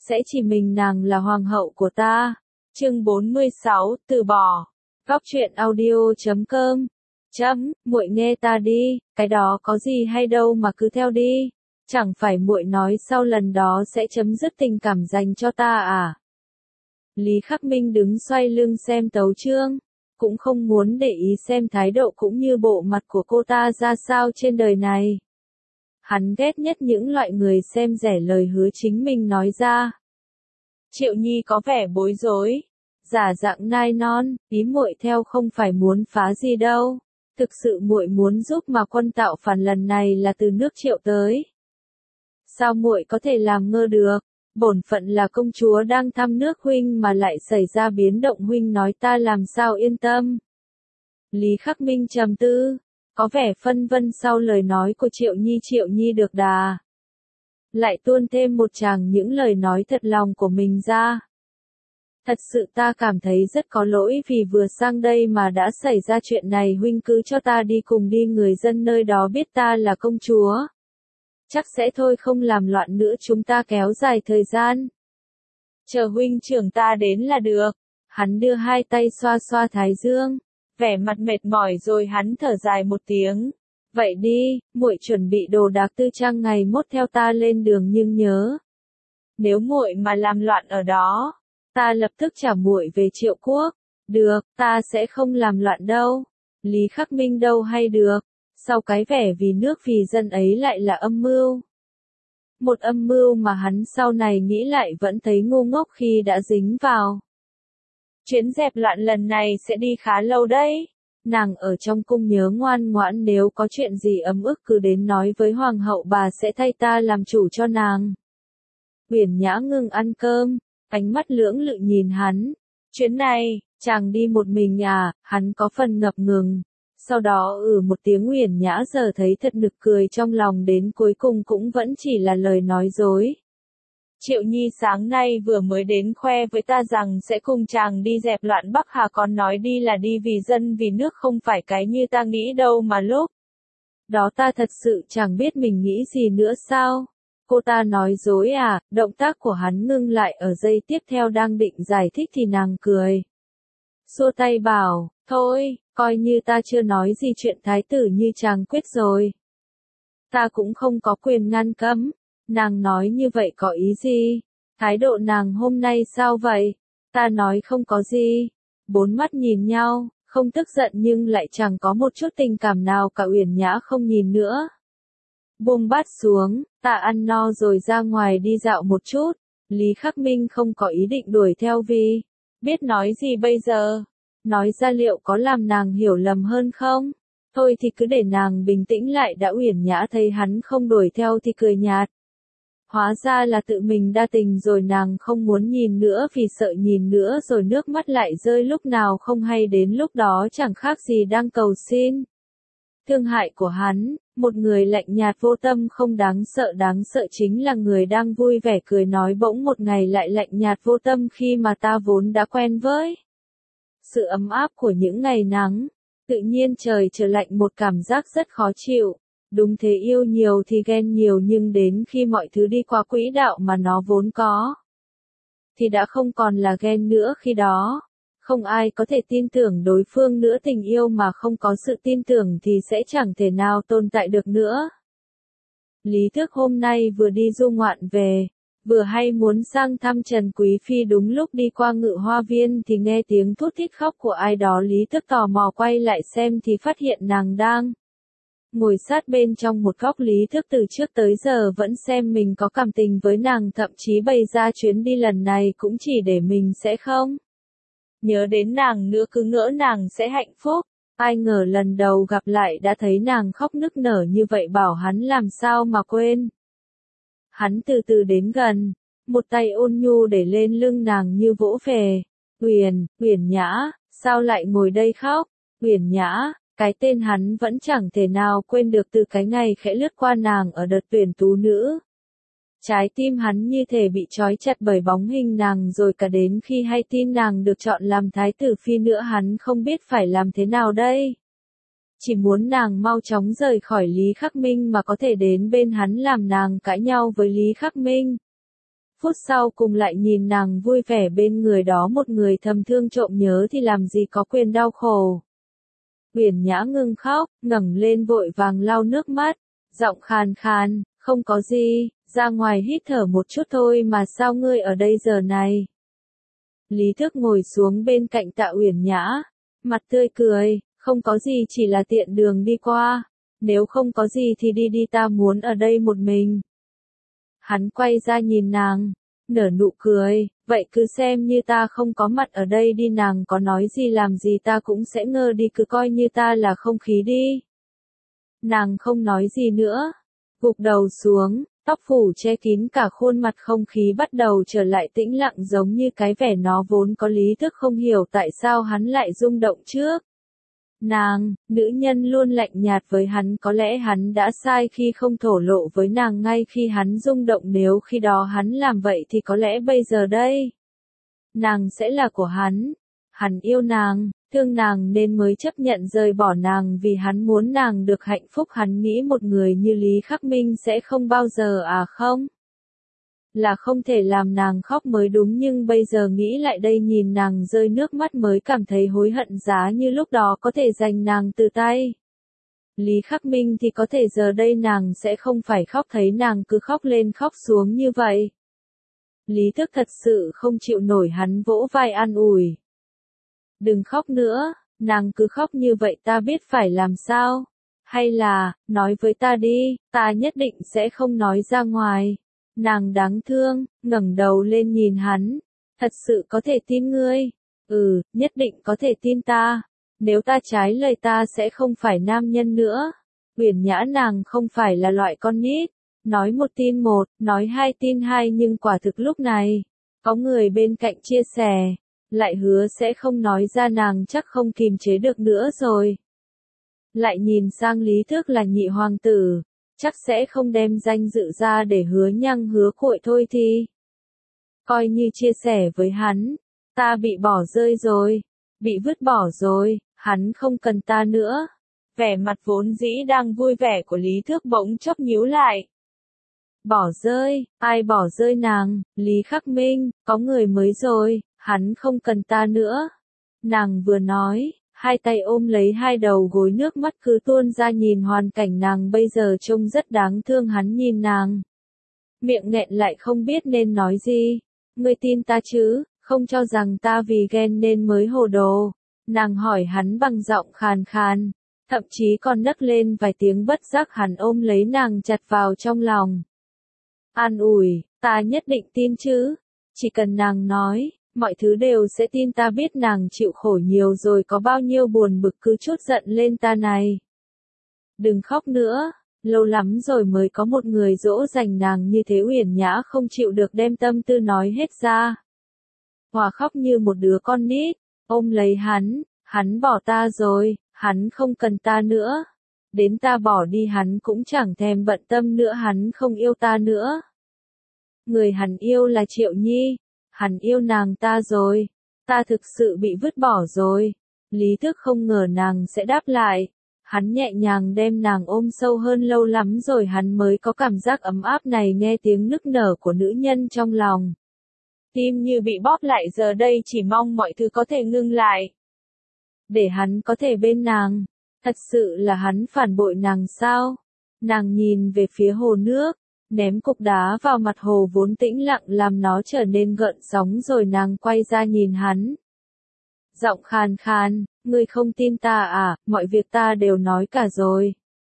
sẽ chỉ mình nàng là hoàng hậu của ta. Chương 46, từ bỏ. Góc truyện audio.com. Muội nghe ta đi, cái đó có gì hay đâu mà cứ theo đi. Chẳng phải muội nói sau lần đó sẽ chấm dứt tình cảm dành cho ta à? Lý Khắc Minh đứng xoay lưng xem tấu chương, cũng không muốn để ý xem thái độ cũng như bộ mặt của cô ta ra sao trên đời này. Hắn ghét nhất những loại người xem rẻ lời hứa chính mình nói ra. Triệu Nhi có vẻ bối rối, giả dạng nai non, ý muội theo không phải muốn phá gì đâu, thực sự muội muốn giúp mà quân tạo phản lần này là từ nước Triệu tới. Sao muội có thể làm ngơ được? Bổn phận là công chúa đang thăm nước huynh mà lại xảy ra biến động, huynh nói ta làm sao yên tâm. Lý Khắc Minh trầm tư, có vẻ phân vân sau lời nói của Triệu Nhi được đà. Lại tuôn thêm một tràng những lời nói thật lòng của mình ra. Thật sự ta cảm thấy rất có lỗi vì vừa sang đây mà đã xảy ra chuyện này, huynh cứ cho ta đi cùng đi, người dân nơi đó biết ta là công chúa. Chắc sẽ thôi không làm loạn nữa, chúng ta kéo dài thời gian. Chờ huynh trưởng ta đến là được. Hắn đưa hai tay xoa xoa thái dương, vẻ mặt mệt mỏi rồi hắn thở dài một tiếng. Vậy đi, muội chuẩn bị đồ đạc tư trang ngày mốt theo ta lên đường, nhưng nhớ, nếu muội mà làm loạn ở đó, ta lập tức trả muội về Triệu quốc. Được, ta sẽ không làm loạn đâu. Lý Khắc Minh đâu hay được. Sau cái vẻ vì nước vì dân ấy lại là âm mưu. Một âm mưu mà hắn sau này nghĩ lại vẫn thấy ngu ngốc khi đã dính vào. Chuyến dẹp loạn lần này sẽ đi khá lâu đấy. Nàng ở trong cung nhớ ngoan ngoãn, nếu có chuyện gì ấm ức cứ đến nói với hoàng hậu, bà sẽ thay ta làm chủ cho nàng. Uyển Nhã ngừng ăn cơm, ánh mắt lưỡng lự nhìn hắn. Chuyến này, chàng đi một mình à? Hắn có phần ngập ngừng. Sau đó một tiếng. Uyển Nhã giờ thấy thật nực cười trong lòng, đến cuối cùng cũng vẫn chỉ là lời nói dối. Triệu Nhi sáng nay vừa mới đến khoe với ta rằng sẽ cùng chàng đi dẹp loạn Bắc Hà, còn nói đi là đi vì dân vì nước, không phải cái như ta nghĩ đâu mà lúc đó ta thật sự chẳng biết mình nghĩ gì nữa sao. Cô ta nói dối à? Động tác của hắn ngưng lại ở giây tiếp theo, đang định giải thích thì nàng cười. Xua tay bảo, thôi, coi như ta chưa nói gì chuyện thái tử như chàng quyết rồi. Ta cũng không có quyền ngăn cấm. Nàng nói như vậy có ý gì? Thái độ nàng hôm nay sao vậy? Ta nói không có gì. Bốn mắt nhìn nhau, không tức giận nhưng lại chẳng có một chút tình cảm nào cả. Uyển Nhã không nhìn nữa, buông bát xuống, ta ăn no rồi, ra ngoài đi dạo một chút. Lý Khắc Minh không có ý định đuổi theo vì biết nói gì bây giờ. Nói ra liệu có làm nàng hiểu lầm hơn không? Thôi thì cứ để nàng bình tĩnh lại đã. Uyển Nhã thấy hắn không đuổi theo thì cười nhạt. Hóa ra là tự mình đa tình rồi, nàng không muốn nhìn nữa vì sợ nhìn nữa rồi nước mắt lại rơi lúc nào không hay, đến lúc đó chẳng khác gì đang cầu xin thương hại của hắn. Một người lạnh nhạt vô tâm không đáng sợ chính là người đang vui vẻ cười nói bỗng một ngày lại lạnh nhạt vô tâm khi mà ta vốn đã quen với sự ấm áp của những ngày nắng. Tự nhiên trời trở lạnh, một cảm giác rất khó chịu. Đúng thế, yêu nhiều thì ghen nhiều, nhưng đến khi mọi thứ đi qua quỹ đạo mà nó vốn có thì đã không còn là ghen nữa. Khi đó, không ai có thể tin tưởng đối phương nữa. Tình yêu mà không có sự tin tưởng thì sẽ chẳng thể nào tồn tại được nữa. Lý Tước hôm nay vừa đi du ngoạn về, vừa hay muốn sang thăm Trần Quý Phi, đúng lúc đi qua Ngự Hoa Viên thì nghe tiếng thút thít khóc của ai đó. Lý Tước tò mò quay lại xem thì phát hiện nàng đang ngồi sát bên trong một góc. Lý Tước từ trước tới giờ vẫn xem mình có cảm tình với nàng, thậm chí bày ra chuyến đi lần này cũng chỉ để mình sẽ không nhớ đến nàng nữa, cứ ngỡ nàng sẽ hạnh phúc. Ai ngờ lần đầu gặp lại đã thấy nàng khóc nức nở như vậy, bảo hắn làm sao mà quên. Hắn từ từ đến gần, một tay ôn nhu để lên lưng nàng như vỗ về. Uyển Nhã, sao lại ngồi đây khóc? Uyển Nhã, cái tên hắn vẫn chẳng thể nào quên được từ cái ngày khẽ lướt qua nàng ở đợt tuyển tú nữ. Trái tim hắn như thể bị trói chặt bởi bóng hình nàng, rồi cả đến khi hay tin nàng được chọn làm thái tử phi nữa hắn không biết phải làm thế nào đây. Chỉ muốn nàng mau chóng rời khỏi Lý Khắc Minh mà có thể đến bên hắn làm nàng cãi nhau với Lý Khắc Minh. phút sau cùng lại nhìn nàng vui vẻ bên người đó một người thầm thương trộm nhớ thì làm gì có quyền đau khổ. Uyển Nhã ngưng khóc, ngẩng lên vội vàng lau nước mắt, giọng khàn khàn, không có gì, ra ngoài hít thở một chút thôi mà sao ngươi ở đây giờ này. Lý Thức ngồi xuống bên cạnh Tạ Uyển Nhã, mặt tươi cười, không có gì chỉ là tiện đường đi qua, nếu không có gì thì đi đi ta muốn ở đây một mình. Hắn quay ra nhìn nàng, nở nụ cười, vậy cứ xem như ta không có mặt ở đây đi, nàng có nói gì làm gì ta cũng sẽ ngơ đi, cứ coi như ta là không khí đi. Nàng không nói gì nữa, gục đầu xuống, tóc phủ che kín cả khuôn mặt, không khí bắt đầu trở lại tĩnh lặng giống như cái vẻ nó vốn có. Lý Thức không hiểu tại sao hắn lại rung động trước. Nàng, nữ nhân luôn lạnh nhạt với hắn, có lẽ hắn đã sai khi không thổ lộ với nàng ngay khi hắn rung động, nếu khi đó hắn làm vậy thì có lẽ bây giờ đây, nàng sẽ là của hắn. Hắn yêu nàng, thương nàng nên mới chấp nhận rời bỏ nàng vì hắn muốn nàng được hạnh phúc. Hắn nghĩ một người như Lý Khắc Minh sẽ không bao giờ không. Là không thể làm nàng khóc mới đúng, nhưng bây giờ nghĩ lại đây nhìn nàng rơi nước mắt mới cảm thấy hối hận, giá như lúc đó có thể giành nàng từ tay Lý Khắc Minh thì có thể giờ đây nàng sẽ không phải khóc, thấy nàng cứ khóc lên khóc xuống như vậy. Lý Thức thật sự không chịu nổi, hắn vỗ vai an ủi. Đừng khóc nữa, nàng cứ khóc như vậy ta biết phải làm sao. Hay là, nói với ta đi, ta nhất định sẽ không nói ra ngoài. Nàng đáng thương, ngẩng đầu lên nhìn hắn. Thật sự có thể tin ngươi? Ừ, nhất định có thể tin ta. Nếu ta trái lời ta sẽ không phải nam nhân nữa. Uyển Nhã nàng không phải là loại con nít. Nói một tin một, nói hai tin hai, nhưng quả thực lúc này, có người bên cạnh chia sẻ, lại hứa sẽ không nói ra, nàng chắc không kìm chế được nữa rồi. Lại nhìn sang Lý Thức là nhị hoàng tử, chắc sẽ không đem danh dự ra để hứa nhăng hứa cuội thôi thì. Coi như chia sẻ với hắn, ta bị bỏ rơi rồi, bị vứt bỏ rồi, hắn không cần ta nữa. Vẻ mặt vốn dĩ đang vui vẻ của Lý Thức bỗng chốc nhíu lại. Bỏ rơi, ai bỏ rơi nàng? Lý Khắc Minh, có người mới rồi, hắn không cần ta nữa. Nàng vừa nói, hai tay ôm lấy hai đầu gối, nước mắt cứ tuôn ra, nhìn hoàn cảnh nàng bây giờ trông rất đáng thương. Hắn nhìn nàng, miệng nghẹn lại không biết nên nói gì. Ngươi tin ta chứ, không cho rằng ta vì ghen nên mới hồ đồ. Nàng hỏi hắn bằng giọng khàn khàn, thậm chí còn nấc lên vài tiếng, bất giác hắn ôm lấy nàng chặt vào trong lòng. An ủi, ta nhất định tin chứ, chỉ cần nàng nói, mọi thứ đều sẽ tin. Ta biết nàng chịu khổ nhiều rồi, có bao nhiêu buồn bực cứ trút giận lên ta này. Đừng khóc nữa, lâu lắm rồi mới có một người dỗ dành nàng như thế. Uyển Nhã không chịu được đem tâm tư nói hết ra. Hòa khóc như một đứa con nít, ôm lấy hắn bỏ ta rồi, hắn không cần ta nữa. Đến ta bỏ đi hắn cũng chẳng thèm bận tâm nữa, hắn không yêu ta nữa. Người hắn yêu là Triệu Nhi, hắn yêu nàng ta rồi, ta thực sự bị vứt bỏ rồi. Lý Thức không ngờ nàng sẽ đáp lại, hắn nhẹ nhàng đem nàng ôm sâu hơn, lâu lắm rồi hắn mới có cảm giác ấm áp này, nghe tiếng nức nở của nữ nhân trong lòng. Tim như bị bóp lại, giờ đây chỉ mong mọi thứ có thể ngưng lại. Để hắn có thể bên nàng. Thật sự là hắn phản bội nàng sao? Nàng nhìn về phía hồ nước, ném cục đá vào mặt hồ vốn tĩnh lặng làm nó trở nên gợn sóng, rồi nàng quay ra nhìn hắn. Giọng khàn khàn, ngươi không tin ta à, mọi việc ta đều nói cả rồi.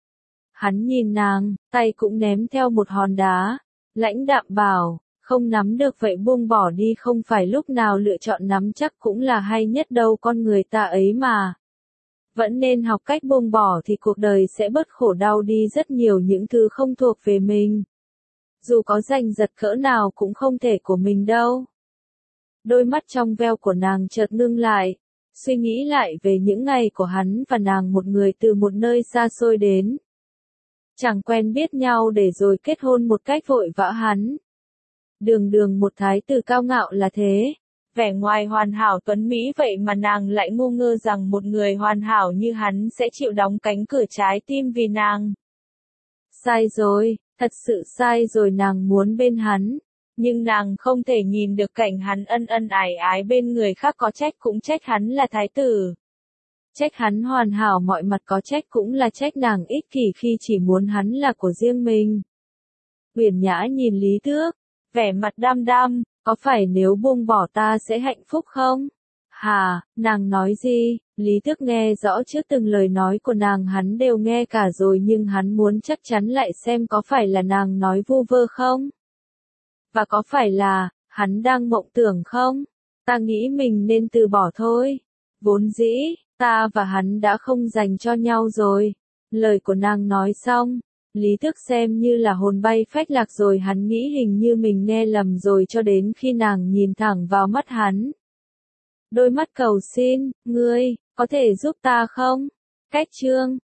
Hắn nhìn nàng, tay cũng ném theo một hòn đá, lãnh đạm bảo, không nắm được vậy buông bỏ đi, không phải lúc nào lựa chọn nắm chắc cũng là hay nhất đâu, con người ta ấy mà. Vẫn nên học cách buông bỏ thì cuộc đời sẽ bớt khổ đau đi rất nhiều. Những thứ không thuộc về mình, dù có giành giật cỡ nào cũng không thể của mình đâu. Đôi mắt trong veo của nàng chợt ngưng lại, suy nghĩ lại về những ngày của hắn và nàng, một người từ một nơi xa xôi đến. Chẳng quen biết nhau để rồi kết hôn một cách vội vã. Hắn đường đường một thái tử cao ngạo là thế, vẻ ngoài hoàn hảo tuấn mỹ vậy mà nàng lại ngu ngơ rằng một người hoàn hảo như hắn sẽ chịu đóng cánh cửa trái tim vì nàng. Sai rồi, thật sự sai rồi, nàng muốn bên hắn, Nhưng nàng không thể nhìn được cảnh hắn ân ân ái ái bên người khác, có trách cũng trách hắn là thái tử. Trách hắn hoàn hảo mọi mặt, có trách cũng là trách nàng ích kỷ khi chỉ muốn hắn là của riêng mình. Uyển Nhã nhìn Lý Tước, vẻ mặt đăm đăm, có phải nếu buông bỏ ta sẽ hạnh phúc không? Hà, nàng nói gì? Lý Tước nghe rõ trước từng lời nói của nàng, hắn đều nghe cả rồi, nhưng hắn muốn chắc chắn lại xem có phải là nàng nói vu vơ không? Và có phải là, hắn đang mộng tưởng không? Ta nghĩ mình nên từ bỏ thôi. Vốn dĩ, ta và hắn đã không dành cho nhau rồi. Lời của nàng nói xong, Lý Tước xem như là hồn bay phách lạc rồi, hắn nghĩ hình như mình nghe lầm rồi, cho đến khi nàng nhìn thẳng vào mắt hắn. Đôi mắt cầu xin, ngươi, có thể giúp ta không? Cách chương